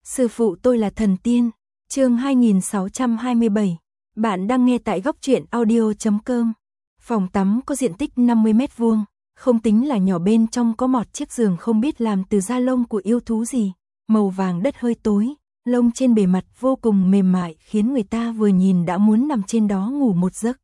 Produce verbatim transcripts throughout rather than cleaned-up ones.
Sư phụ tôi là thần tiên. Chương hai nghìn sáu trăm hai mươi bảy. Bạn đang nghe tại góc truyện audio chấm com. Phòng tắm có diện tích năm mươi mét vuông, không tính là nhỏ, bên trong có một chiếc giường không biết làm từ da lông của yêu thú gì, màu vàng đất hơi tối, lông trên bề mặt vô cùng mềm mại khiến người ta vừa nhìn đã muốn nằm trên đó ngủ một giấc.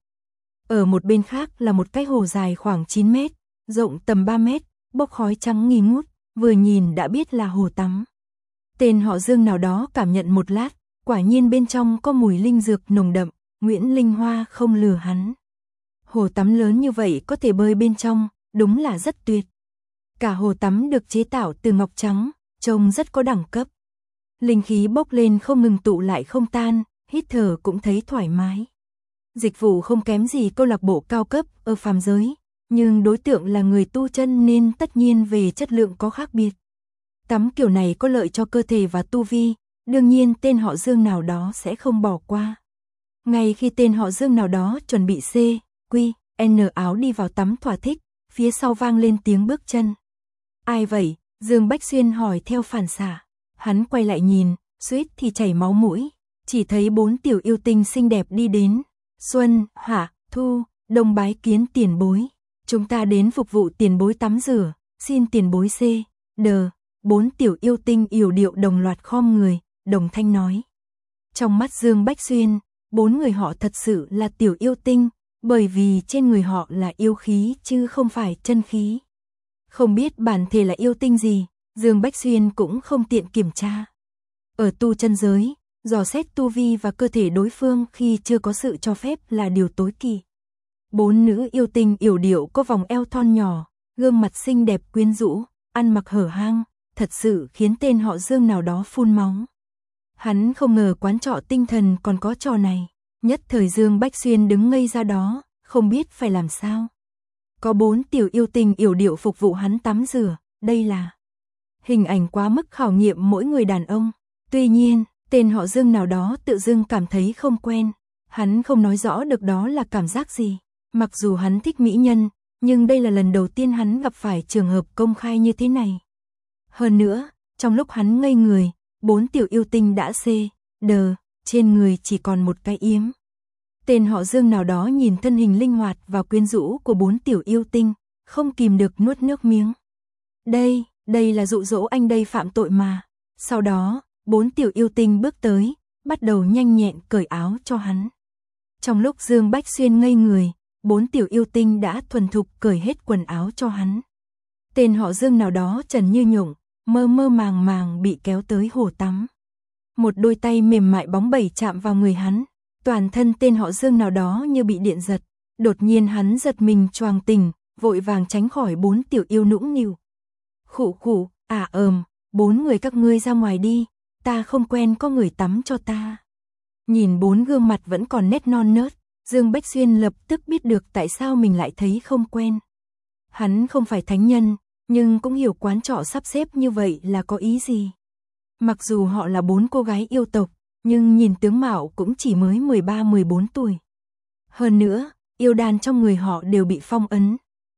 Ở một bên khác là một cái hồ dài khoảng chín mét, rộng tầm ba mét, bốc khói trắng nghi ngút, vừa nhìn đã biết là hồ tắm. Tên họ Dương nào đó cảm nhận một lát, quả nhiên bên trong có mùi linh dược nồng đậm, Nguyễn Linh Hoa không lừa hắn. Hồ tắm lớn như vậy có thể bơi bên trong, đúng là rất tuyệt. Cả hồ tắm được chế tạo từ ngọc trắng, trông rất có đẳng cấp. Linh khí bốc lên không ngừng tụ lại không tan, hít thở cũng thấy thoải mái. Dịch vụ không kém gì câu lạc bộ cao cấp ở phàm giới, nhưng đối tượng là người tu chân nên tất nhiên về chất lượng có khác biệt. Tắm kiểu này có lợi cho cơ thể và tu vi, đương nhiên tên họ Dương nào đó sẽ không bỏ qua. Ngay khi tên họ Dương nào đó chuẩn bị C, Quy, N áo đi vào tắm thỏa thích, phía sau vang lên tiếng bước chân. Ai vậy? Dương Bách Xuyên hỏi theo phản xạ. Hắn quay lại nhìn, suýt thì chảy máu mũi, chỉ thấy bốn tiểu yêu tinh xinh đẹp đi đến. Xuân, Hạ, Thu, Đông bái kiến tiền bối. Chúng ta đến phục vụ tiền bối tắm rửa, xin tiền bối C, D. Bốn tiểu yêu tinh yểu điệu đồng loạt khom người, đồng thanh nói. Trong mắt Dương Bách Xuyên, bốn người họ thật sự là tiểu yêu tinh, bởi vì trên người họ là yêu khí chứ không phải chân khí. Không biết bản thể là yêu tinh gì, Dương Bách Xuyên cũng không tiện kiểm tra. Ở tu chân giới, dò xét tu vi và cơ thể đối phương khi chưa có sự cho phép là điều tối kỵ. Bốn nữ yêu tinh yểu điệu có vòng eo thon nhỏ, gương mặt xinh đẹp quyến rũ, ăn mặc hở hang, thật sự khiến tên họ Dương nào đó phun máu. Hắn không ngờ quán trọ tinh thần còn có trò này, nhất thời Dương Bách Xuyên đứng ngây ra đó, không biết phải làm sao. Có bốn tiểu yêu tinh yểu điệu phục vụ hắn tắm rửa, đây là hình ảnh quá mức khảo nghiệm mỗi người đàn ông. Tuy nhiên, tên họ Dương nào đó tự dưng cảm thấy không quen, hắn không nói rõ được đó là cảm giác gì. Mặc dù hắn thích mỹ nhân, nhưng đây là lần đầu tiên hắn gặp phải trường hợp công khai như thế này. Hơn nữa, trong lúc hắn ngây người, bốn tiểu yêu tinh đã C, D, trên người chỉ còn một cái yếm. Tên họ Dương nào đó nhìn thân hình linh hoạt và quyến rũ của bốn tiểu yêu tinh, không kìm được nuốt nước miếng. Đây, đây là dụ dỗ anh đây phạm tội mà. Sau đó, bốn tiểu yêu tinh bước tới, bắt đầu nhanh nhẹn cởi áo cho hắn. Trong lúc Dương Bách Xuyên ngây người, bốn tiểu yêu tinh đã thuần thục cởi hết quần áo cho hắn. Tên họ Dương nào đó trần như nhộng, mơ mơ màng màng bị kéo tới hồ tắm. Một đôi tay mềm mại bóng bẩy chạm vào người hắn, toàn thân tên họ Dương nào đó như bị điện giật. Đột nhiên hắn giật mình choàng tỉnh, vội vàng tránh khỏi bốn tiểu yêu nũng nịu. Khụ khụ, à ờm, bốn người các ngươi ra ngoài đi, ta không quen có người tắm cho ta. Nhìn bốn gương mặt vẫn còn nét non nớt, Dương Bách Xuyên lập tức biết được tại sao mình lại thấy không quen. Hắn không phải thánh nhân, nhưng cũng hiểu quán trọ sắp xếp như vậy là có ý gì. Mặc dù họ là bốn cô gái yêu tộc, nhưng nhìn tướng mạo cũng chỉ mới mười ba mười bốn tuổi. Hơn nữa, yêu đàn trong người họ đều bị phong ấn.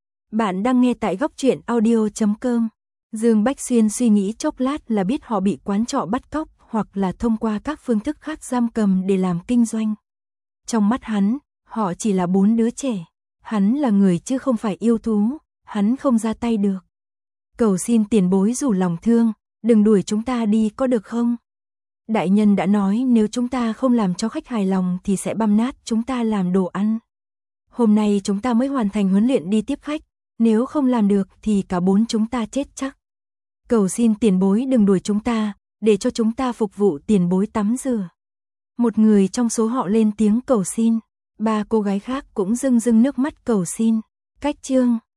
Bạn đang nghe tại góc truyện audio chấm com. Dương Bách Xuyên suy nghĩ chốc lát là biết họ bị quán trọ bắt cóc hoặc là thông qua các phương thức khác giam cầm để làm kinh doanh. Trong mắt hắn, họ chỉ là bốn đứa trẻ. Hắn là người chứ không phải yêu thú, hắn không ra tay được. Cầu xin tiền bối rủ lòng thương, đừng đuổi chúng ta đi có được không? Đại nhân đã nói nếu chúng ta không làm cho khách hài lòng thì sẽ băm nát chúng ta làm đồ ăn. Hôm nay chúng ta mới hoàn thành huấn luyện đi tiếp khách, nếu không làm được thì cả bốn chúng ta chết chắc. Cầu xin tiền bối đừng đuổi chúng ta, để cho chúng ta phục vụ tiền bối tắm rửa. Một người trong số họ lên tiếng cầu xin, ba cô gái khác cũng rưng rưng nước mắt cầu xin. Cách chương